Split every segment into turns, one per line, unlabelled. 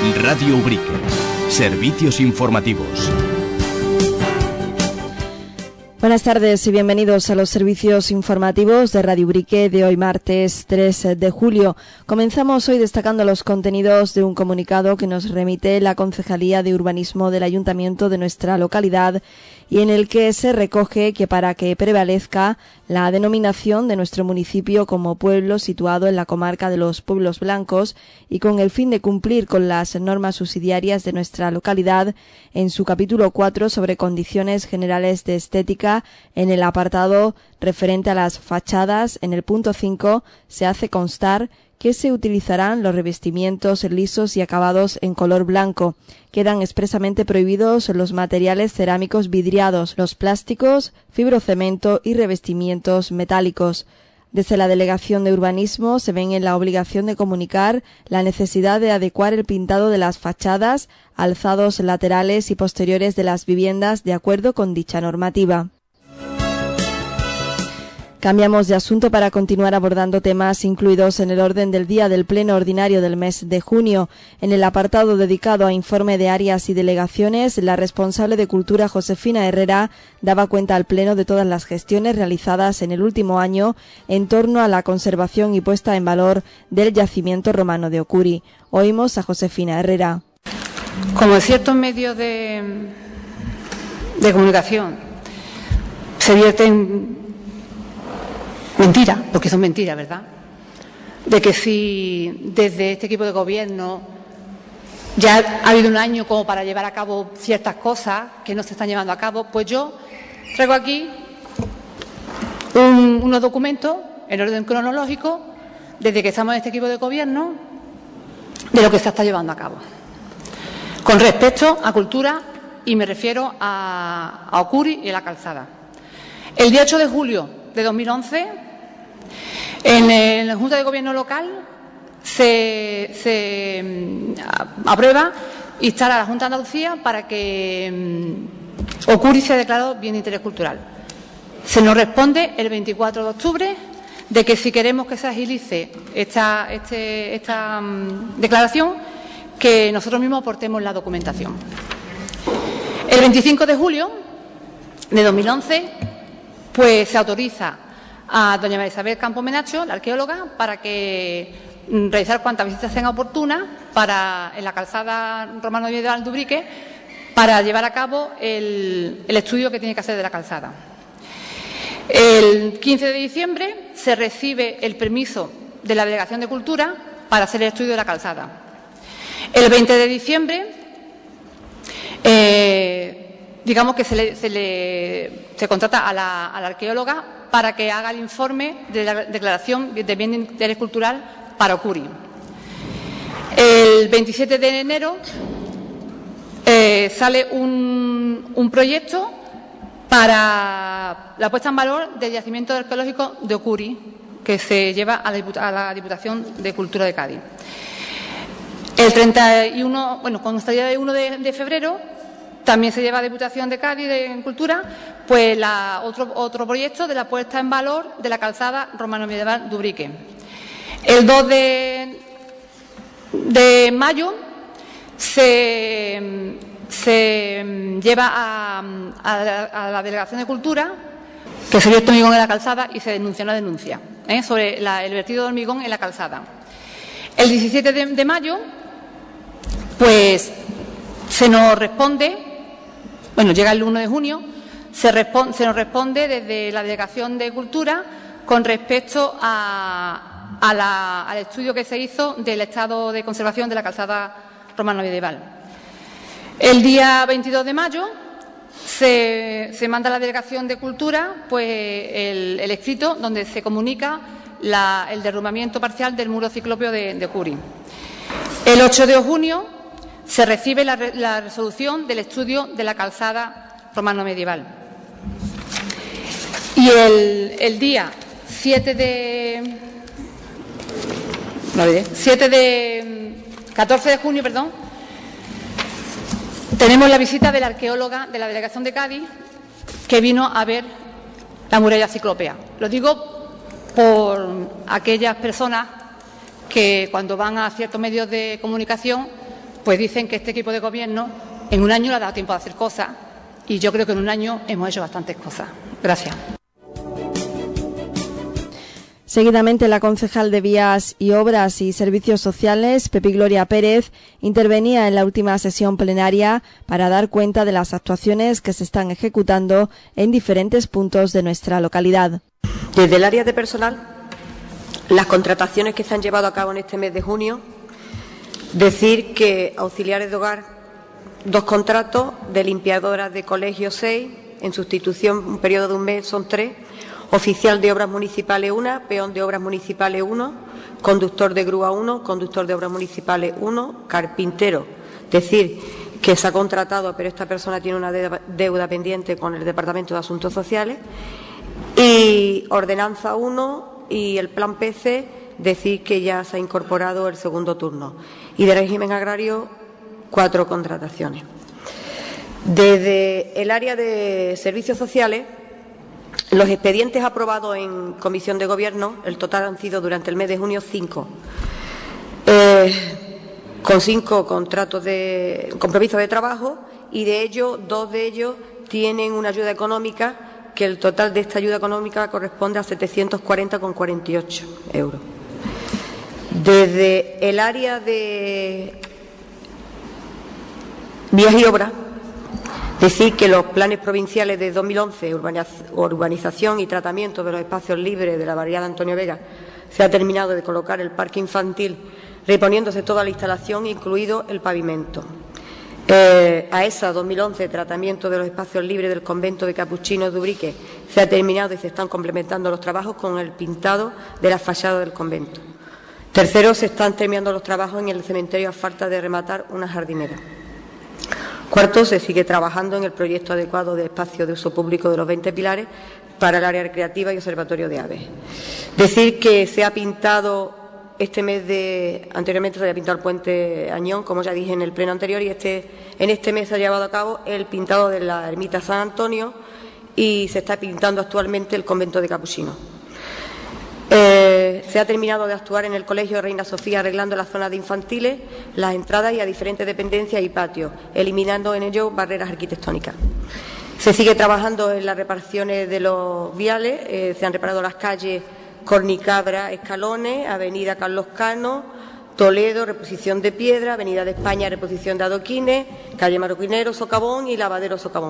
Radio Ubrique. Servicios informativos.
Buenas tardes y bienvenidos a los servicios informativos de Radio Ubrique de hoy martes 3 de julio. Comenzamos hoy destacando los contenidos de un comunicado que nos remite la Concejalía de Urbanismo del Ayuntamiento de nuestra localidad y en el que se recoge que para que prevalezca la denominación de nuestro municipio como pueblo situado en la comarca de los Pueblos Blancos y con el fin de cumplir con las normas subsidiarias de nuestra localidad, en su capítulo 4 sobre condiciones generales de estética, en el apartado referente a las fachadas, en el punto 5, se hace constar que se utilizarán los revestimientos lisos y acabados en color blanco. Quedan expresamente prohibidos los materiales cerámicos vidriados, los plásticos, fibrocemento y revestimientos metálicos. Desde la Delegación de Urbanismo se ven en la obligación de comunicar la necesidad de adecuar el pintado de las fachadas, alzados laterales y posteriores de las viviendas de acuerdo con dicha normativa. Cambiamos de asunto para continuar abordando temas incluidos en el orden del día del Pleno Ordinario del mes de junio. En el apartado dedicado a informe de áreas y delegaciones, la responsable de Cultura, Josefina Herrera, daba cuenta al Pleno de todas las gestiones realizadas en el último año en torno a la conservación y puesta en valor del yacimiento romano de Ocuri. Oímos a Josefina Herrera.
Como ciertos medios de comunicación se vierten mentira, porque son mentiras, ¿verdad? De que si desde este equipo de gobierno ya ha habido un año como para llevar a cabo ciertas cosas que no se están llevando a cabo, pues yo traigo aquí unos documentos en orden cronológico desde que estamos en este equipo de gobierno de lo que se está llevando a cabo. Con respecto a cultura, y me refiero a Ocuri y a la calzada. El día 8 de julio de 2011, en la Junta de Gobierno local se aprueba instar a la Junta de Andalucía para que Ocuri sea declarado bien de interés cultural. Se nos responde el 24 de octubre de que si queremos que se agilice esta declaración, que nosotros mismos aportemos la documentación. El 25 de julio de 2011, pues se autoriza a doña María Isabel Campo Menacho, la arqueóloga, para que realizar cuantas visitas sean oportunas en la calzada romano medieval de Ubrique para llevar a cabo el estudio que tiene que hacer de la calzada. El 15 de diciembre se recibe el permiso de la Delegación de Cultura para hacer el estudio de la calzada. El 20 de diciembre, digamos que se contrata a la arqueóloga para que haga el informe de la declaración de bien de interés cultural para Ocuri. El 27 de enero sale un proyecto para la puesta en valor del yacimiento arqueológico de Ocuri, que se lleva a la Diputación de Cultura de Cádiz. El 31, con esta día de 1 de febrero, también se lleva a Diputación de Cádiz en Cultura, pues otro proyecto de la puesta en valor de la calzada romano-medieval de Ubrique. El 2 de mayo se lleva a la Delegación de Cultura que se vierte hormigón en la calzada y se denuncia una denuncia sobre el vertido de hormigón en la calzada. El 17 de mayo, pues se nos responde. Llega el 1 de junio, se nos responde desde la Delegación de Cultura con respecto al estudio que se hizo del estado de conservación de la calzada romano-medieval. El día 22 de mayo se manda a la Delegación de Cultura el escrito donde se comunica el derrumbamiento parcial del muro ciclópeo de Ocuri. El 8 de junio se recibe la resolución del estudio de la calzada romano-medieval. Y el día 14 de junio, tenemos la visita de la arqueóloga de la Delegación de Cádiz, que vino a ver la muralla ciclópea. Lo digo por aquellas personas que cuando van a ciertos medios de comunicación pues dicen que este equipo de gobierno en un año le ha dado tiempo de hacer cosas, y yo creo que en un año hemos hecho bastantes cosas. Gracias.
Seguidamente, la concejal de Vías y Obras y Servicios Sociales, Pepi Gloria Pérez, intervenía en la última sesión plenaria para dar cuenta de las actuaciones que se están ejecutando en diferentes puntos de nuestra localidad.
Desde el área de personal, las contrataciones que se han llevado a cabo en este mes de junio, decir que auxiliares de hogar, 2 contratos, de limpiadoras de colegio 6, en sustitución un periodo de un mes son 3, oficial de obras municipales 1, peón de obras municipales 1, conductor de grúa 1, conductor de obras municipales 1, carpintero. Decir que se ha contratado, pero esta persona tiene una deuda pendiente con el Departamento de Asuntos Sociales, y ordenanza 1 y el plan PC, decir que ya se ha incorporado el segundo turno. Y de régimen agrario, 4 contrataciones. Desde el área de servicios sociales, los expedientes aprobados en Comisión de Gobierno, el total han sido durante el mes de junio 5, con 5 contratos de compromisos de trabajo, y de ellos, 2 de ellos tienen una ayuda económica, que el total de esta ayuda económica corresponde a 740,48 euros. Desde el área de vías y obras, decir que los planes provinciales de 2011, urbanización y tratamiento de los espacios libres de la barriada Antonio Vega, se ha terminado de colocar el parque infantil, reponiéndose toda la instalación, incluido el pavimento. AESA 2011, tratamiento de los espacios libres del convento de Capuchinos de Ubrique, se ha terminado y se están complementando los trabajos con el pintado de la fachada del convento. Tercero, se están terminando los trabajos en el cementerio a falta de rematar una jardinera. Cuarto, se sigue trabajando en el proyecto adecuado de espacio de uso público de los 20 pilares para el área recreativa y observatorio de aves. Decir que se ha pintado este mes anteriormente se había pintado el puente Añón, como ya dije en el pleno anterior, y en este mes se ha llevado a cabo el pintado de la ermita San Antonio y se está pintando actualmente el convento de Capuchinos. Se ha terminado de actuar en el Colegio de Reina Sofía, arreglando las zonas de infantiles, las entradas y a diferentes dependencias y patios, eliminando en ello barreras arquitectónicas. Se sigue trabajando en las reparaciones de los viales, se han reparado las calles Cornicabra, Escalones, Avenida Carlos Cano, Toledo, reposición de piedra, Avenida de España, reposición de adoquines, calle Marroquinero, Socavón y Lavadero Socavón.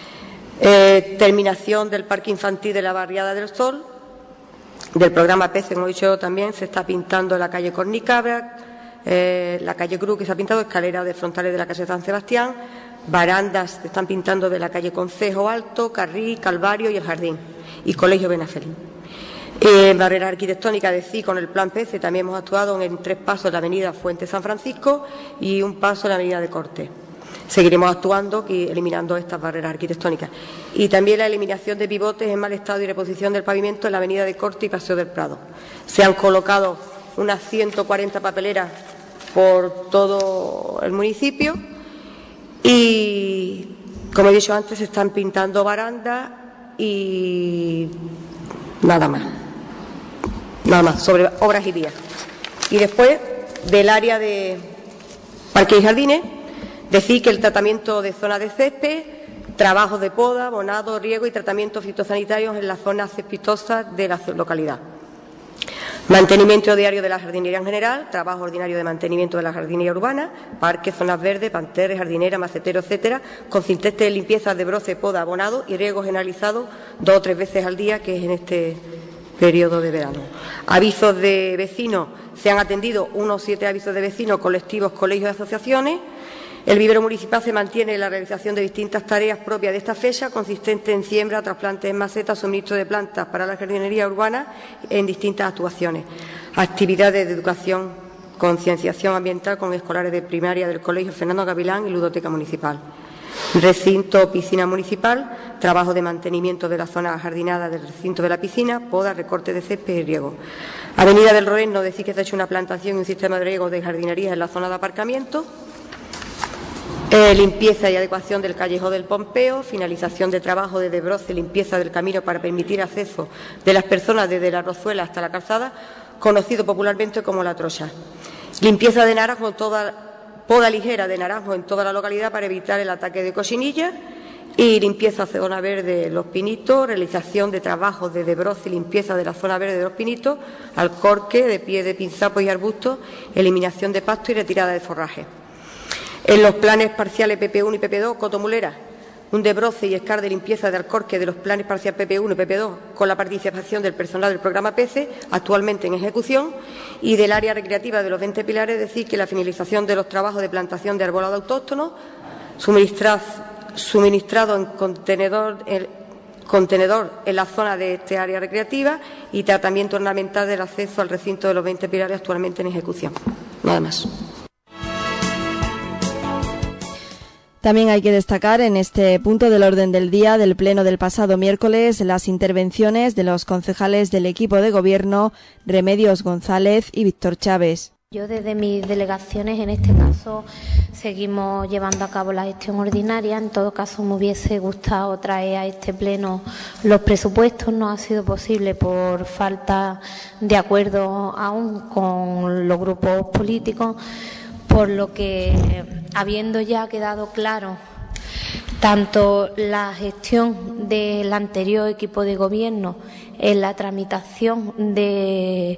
Terminación del parque infantil de la Barriada del Sol. Del programa PECE, como he dicho también, se está pintando la calle Cornicabra, la calle Cruz, que se ha pintado, escaleras de frontales de la calle San Sebastián, barandas se están pintando de la calle Concejo Alto, Carril, Calvario y el Jardín, y Colegio Benafelín. Barreras arquitectónicas, decir, con el plan PECE también hemos actuado en 3 pasos en la avenida Fuente San Francisco y 1 paso en la avenida de Cortes. Seguiremos actuando y eliminando estas barreras arquitectónicas. Y también la eliminación de pivotes en mal estado y reposición del pavimento en la avenida de Corte y Paseo del Prado. Se han colocado unas 140 papeleras por todo el municipio y, como he dicho antes, se están pintando barandas y nada más. Nada más, sobre obras y vías. Y después, del área de parques y jardines, decir que el tratamiento de zonas de césped, trabajos de poda, abonado, riego y tratamientos fitosanitarios en las zonas cespitosas de la localidad. Mantenimiento diario de la jardinería en general, trabajo ordinario de mantenimiento de la jardinería urbana, parques, zonas verdes, panteres, jardinera, macetero, etcétera, consistente en limpiezas de broce, poda, abonado y riego generalizado 2 o 3 veces al día, que es en este periodo de verano. Avisos de vecinos, se han atendido unos 7 avisos de vecinos, colectivos, colegios y asociaciones. El vivero municipal se mantiene en la realización de distintas tareas propias de esta fecha, consistente en siembra, trasplantes en macetas, suministro de plantas para la jardinería urbana en distintas actuaciones. Actividades de educación, concienciación ambiental con escolares de primaria del Colegio Fernando Gavilán y ludoteca municipal. Recinto, piscina municipal, trabajo de mantenimiento de la zona jardinada del recinto de la piscina, poda, recorte de césped y riego. Avenida del Roeno, decir que se ha hecho una plantación y un sistema de riego de jardinería en la zona de aparcamiento. Limpieza y adecuación del callejón del Pompeo, finalización de trabajo de desbroce y limpieza del camino para permitir acceso de las personas desde la Rozuela hasta la calzada, conocido popularmente como La Trocha. Limpieza de naras con toda poda ligera de naranjo en toda la localidad para evitar el ataque de cochinilla y limpieza de zona verde de los pinitos, realización de trabajos de desbroce y limpieza de la zona verde de los pinitos, alcorque de pie de pinzapos y arbustos, eliminación de pasto y retirada de forraje. En los planes parciales PP1 y PP2, Cotomulera, un desbroce y escar de limpieza de alcorque de los planes parciales PP1 y PP2 con la participación del personal del programa PECE, actualmente en ejecución, y del área recreativa de los 20 pilares, es decir, que la finalización de los trabajos de plantación de arbolado autóctono, suministrado en contenedor en la zona de este área recreativa y tratamiento ornamental del acceso al recinto de los 20 pilares actualmente en ejecución. Nada más.
También hay que destacar en este punto del orden del día del pleno del pasado miércoles las intervenciones de los concejales del equipo de gobierno Remedios González y Víctor Chávez.
Yo desde mis delegaciones, en este caso, seguimos llevando a cabo la gestión ordinaria. En todo caso, me hubiese gustado traer a este pleno los presupuestos. No ha sido posible por falta de acuerdo aún con los grupos políticos, por lo que, habiendo ya quedado claro tanto la gestión del anterior equipo de gobierno en la tramitación del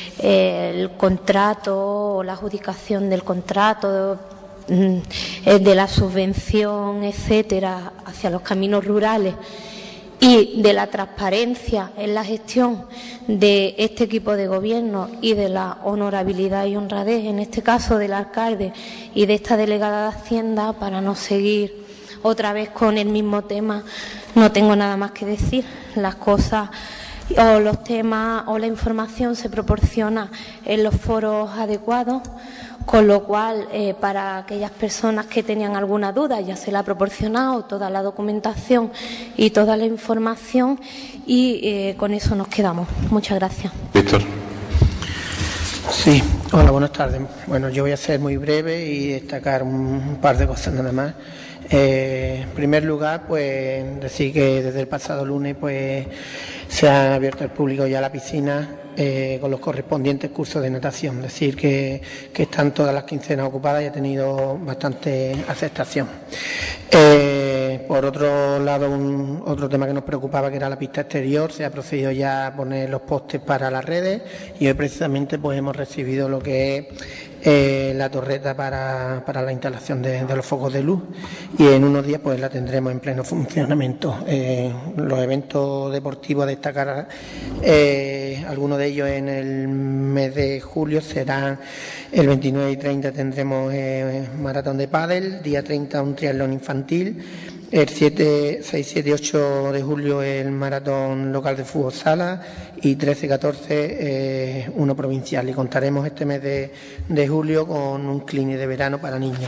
contrato o la adjudicación del contrato, de la subvención, etcétera, hacia los caminos rurales, y de la transparencia en la gestión de este equipo de gobierno y de la honorabilidad y honradez, en este caso del alcalde y de esta delegada de Hacienda, para no seguir otra vez con el mismo tema, no tengo nada más que decir. Las cosas o los temas o la información se proporciona en los foros adecuados, con lo cual, para aquellas personas que tenían alguna duda, ya se le ha proporcionado toda la documentación y toda la información, y con eso nos quedamos. Muchas gracias.
Víctor.
Sí, hola, buenas tardes. Bueno, yo voy a ser muy breve y destacar un par de cosas nada más. En primer lugar, pues decir que desde el pasado lunes pues se ha abierto al público ya la piscina con los correspondientes cursos de natación. Decir que están todas las quincenas ocupadas y ha tenido bastante aceptación. Por otro lado, otro tema que nos preocupaba, que era la pista exterior, se ha procedido ya a poner los postes para las redes, y hoy precisamente pues hemos recibido lo que es la torreta para la instalación de los focos de luz, y en unos días pues la tendremos en pleno funcionamiento. Los eventos deportivos a destacar, algunos de ellos en el mes de julio serán el 29 y 30 tendremos maratón de pádel, día 30 un triatlón infantil, el 6, 7 y 8 de julio el maratón local de fútbol sala, y 13 y 14 uno provincial, y contaremos este mes de julio con un clinic de verano para niños.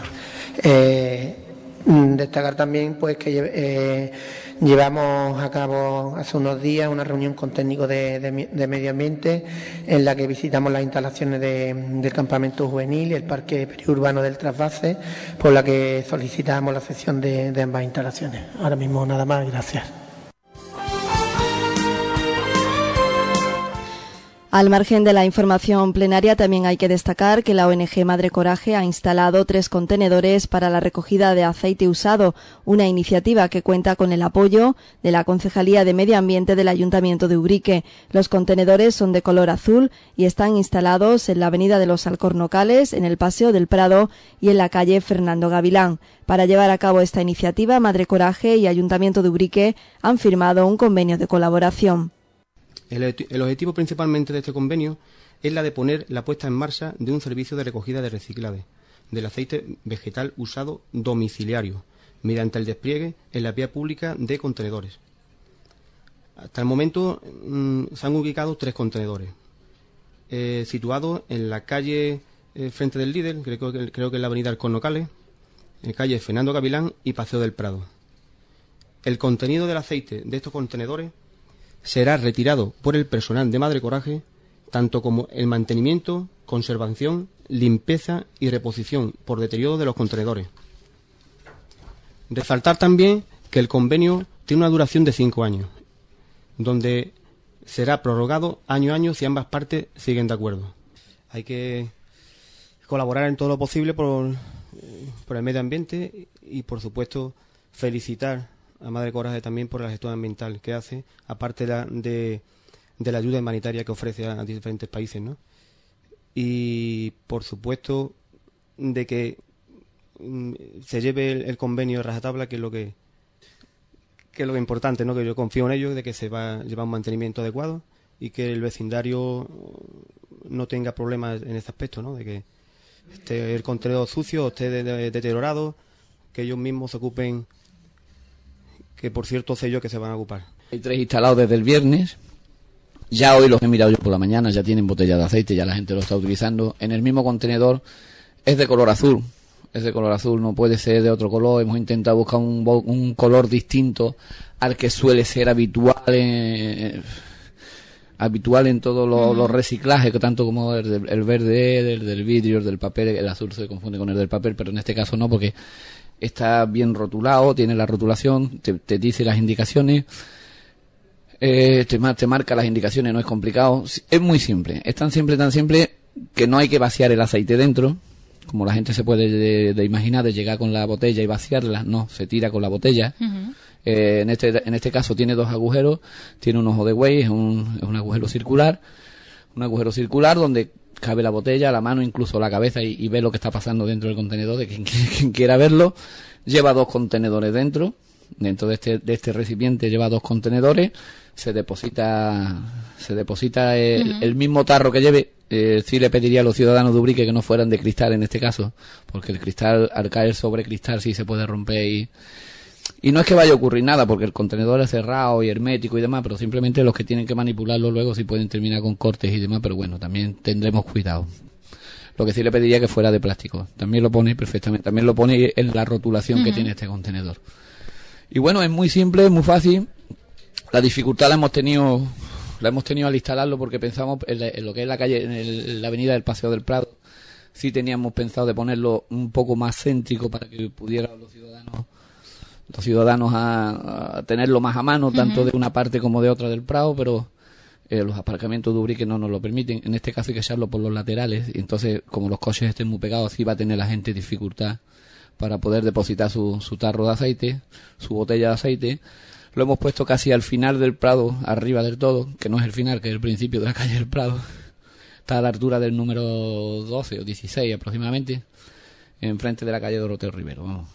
Destacar también pues que llevamos a cabo hace unos días una reunión con técnicos de medio ambiente, en la que visitamos las instalaciones del campamento juvenil y el parque periurbano del Trasvase, por la que solicitamos la cesión de ambas instalaciones. Ahora mismo nada más, gracias.
Al margen de la información plenaria, también hay que destacar que la ONG Madre Coraje ha instalado 3 contenedores para la recogida de aceite usado, una iniciativa que cuenta con el apoyo de la Concejalía de Medio Ambiente del Ayuntamiento de Ubrique. Los contenedores son de color azul y están instalados en la Avenida de los Alcornocales, en el Paseo del Prado y en la calle Fernando Gavilán. Para llevar a cabo esta iniciativa, Madre Coraje y Ayuntamiento de Ubrique han firmado un convenio de colaboración.
El objetivo principalmente de este convenio es la de poner la puesta en marcha de un servicio de recogida de reciclaje del aceite vegetal usado domiciliario, mediante el despliegue en la vía pública de contenedores. Hasta el momento se han ubicado 3 contenedores, situados en la calle frente del Lidl, creo que en la avenida Alcornocales, en calle Fernando Gavilán y Paseo del Prado. El contenido del aceite de estos contenedores será retirado por el personal de Madre Coraje, tanto como el mantenimiento, conservación, limpieza y reposición por deterioro de los contenedores. Resaltar también que el convenio tiene una duración de 5 años, donde será prorrogado año a año si ambas partes siguen de acuerdo. Hay que colaborar en todo lo posible por por el medio ambiente y, por supuesto, felicitar a Madre Coraje también por la gestión ambiental que hace, aparte de la ayuda humanitaria que ofrece a diferentes países, ¿no? Y, por supuesto, de que se lleve el convenio de rajatabla, que es lo que es lo importante, ¿no? Que yo confío en ello, de que se va a llevar un mantenimiento adecuado y que el vecindario no tenga problemas en ese aspecto, ¿no? De que esté el contenedor sucio, esté deteriorado, que ellos mismos se ocupen, que por cierto sé yo que se van a ocupar.
Hay 3 instalados desde el viernes. Ya hoy los he mirado yo por la mañana, ya tienen botella de aceite, ya la gente lo está utilizando. En el mismo contenedor es de color azul. Es de color azul, no puede ser de otro color. Hemos intentado buscar un color distinto al que suele ser habitual en todos los reciclajes, que tanto como el verde, el del vidrio, el del papel. El azul se confunde con el del papel, pero en este caso no, porque está bien rotulado, tiene la rotulación, te dice las indicaciones, te marca las indicaciones, no es complicado. Es muy simple, es tan simple que no hay que vaciar el aceite dentro, como la gente se puede de imaginar, de llegar con la botella y vaciarla. No, se tira con la botella. En este caso tiene 2 agujeros, tiene un ojo de buey, es un agujero circular donde cabe la botella, la mano, incluso la cabeza, y ve lo que está pasando dentro del contenedor, de quien quiera verlo. Lleva 2 contenedores dentro de este recipiente, lleva 2 contenedores, se deposita el mismo tarro que lleve. Sí le pediría a los ciudadanos de Ubrique que no fueran de cristal en este caso, porque el cristal, al caer sobre cristal, sí se puede romper y no es que vaya a ocurrir nada, porque el contenedor es cerrado y hermético y demás, pero simplemente los que tienen que manipularlo luego sí pueden terminar con cortes y demás, pero bueno, también tendremos cuidado. Lo que sí le pediría que fuera de plástico. También lo pone perfectamente, también lo pone en la rotulación que tiene este contenedor. Y bueno, es muy simple, es muy fácil. La dificultad la hemos tenido al instalarlo, porque pensamos en lo que es la calle, en la avenida del Paseo del Prado. Sí teníamos pensado de ponerlo un poco más céntrico para que pudieran los ciudadanos a tenerlo más a mano, tanto de una parte como de otra del Prado, pero los aparcamientos de Ubrique no nos lo permiten. En este caso hay que echarlo por los laterales, y entonces, como los coches estén muy pegados, sí va a tener la gente dificultad para poder depositar su tarro de aceite, su botella de aceite. Lo hemos puesto casi al final del Prado, arriba del todo, que no es el final, que es el principio de la calle del Prado. Está a la altura del número 12 o 16 aproximadamente, enfrente de la calle Doroteo Rivero. Vamos,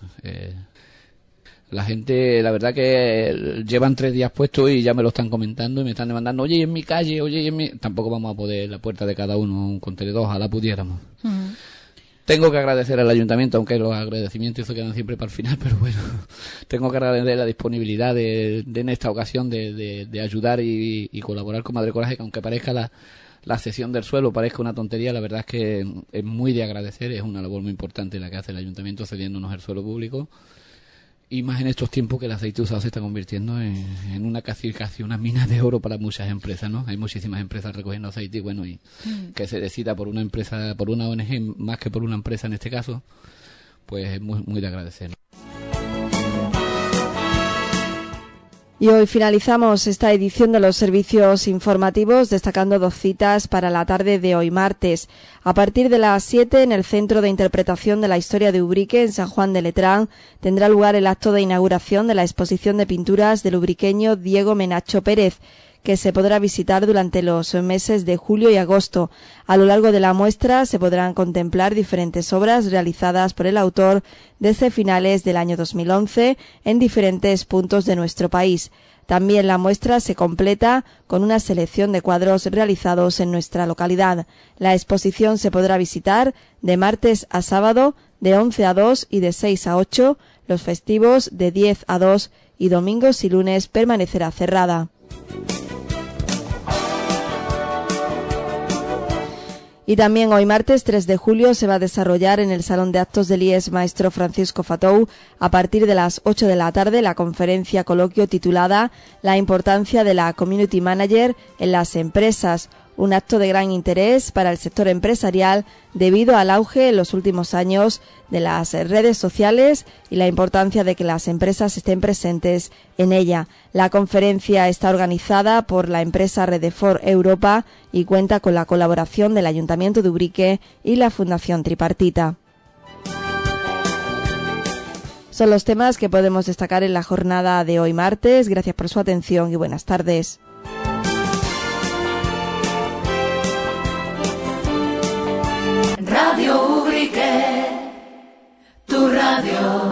la gente, la verdad que llevan 3 días puestos y ya me lo están comentando y me están demandando, oye, en mi calle, oye, en mi... Tampoco vamos a poder la puerta de cada uno, un contenedor, ojalá pudiéramos. Tengo que agradecer al ayuntamiento, aunque los agradecimientos se quedan siempre para el final, pero bueno, tengo que agradecer la disponibilidad de en esta ocasión de ayudar y colaborar con Madre Coraje, que aunque parezca la cesión del suelo, parezca una tontería, la verdad es que es muy de agradecer, es una labor muy importante la que hace el ayuntamiento cediéndonos el suelo público. Y más en estos tiempos que el aceite usado se está convirtiendo en una casi una mina de oro para muchas empresas, ¿no? Hay muchísimas empresas recogiendo aceite y bueno, y que se decida por una empresa, por una ONG, más que por una empresa en este caso, pues es muy, muy de agradecer, ¿no?
Y hoy finalizamos esta edición de los servicios informativos destacando 2 citas para la tarde de hoy martes. A partir de las 7 en el Centro de Interpretación de la Historia de Ubrique en San Juan de Letrán tendrá lugar el acto de inauguración de la exposición de pinturas del ubriqueño Diego Menacho Pérez, que se podrá visitar durante los meses de julio y agosto. A lo largo de la muestra se podrán contemplar diferentes obras realizadas por el autor desde finales del año 2011 en diferentes puntos de nuestro país. También la muestra se completa con una selección de cuadros realizados en nuestra localidad. La exposición se podrá visitar de martes a sábado de 11 a 2 y de 6 a 8, los festivos de 10 a 2 y domingos y lunes permanecerá cerrada. Y también hoy martes 3 de julio se va a desarrollar en el Salón de Actos del IES Maestro Francisco Fatou a partir de las 8 de la tarde la conferencia coloquio titulada La importancia de la Community Manager en las empresas, un acto de gran interés para el sector empresarial debido al auge en los últimos años de las redes sociales y la importancia de que las empresas estén presentes en ella. La conferencia está organizada por la empresa Redefort Europa y cuenta con la colaboración del Ayuntamiento de Ubrique y la Fundación Tripartita. Son los temas que podemos destacar en la jornada de hoy martes. Gracias por su atención y buenas tardes.